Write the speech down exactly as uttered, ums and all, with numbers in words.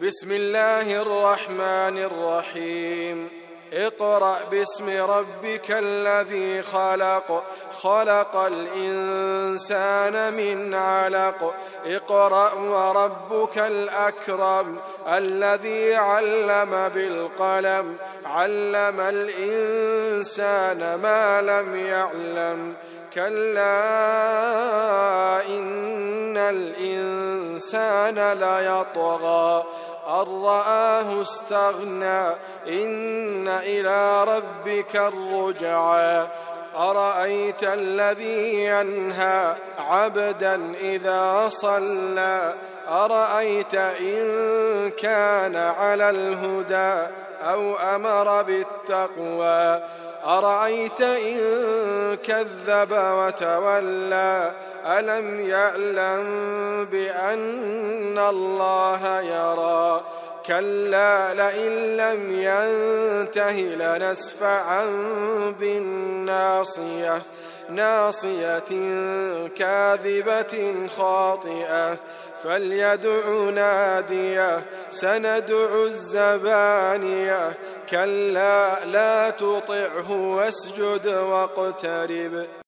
بسم الله الرحمن الرحيم اقرأ باسم ربك الذي خلق خلق الإنسان من علق اقرأ وربك الأكرم الذي علم بالقلم علم الإنسان ما لم يعلم كلا إن الإنسان ليطغى أن رآه استغنى إن إلى ربك الرجعى أرأيت الذي ينهى عبدا إذا صلى أرأيت إن كان على الهدى أو أمر بالتقوى أرأيت إن كذب وتولى ألم يعلم بأن الله يرى كلا لئن لم ينته لنسفعا بالناصية ناصية كاذبة خاطئة فليدع ناديه سندع الزبانية كلا لا تطعه واسجد واقترب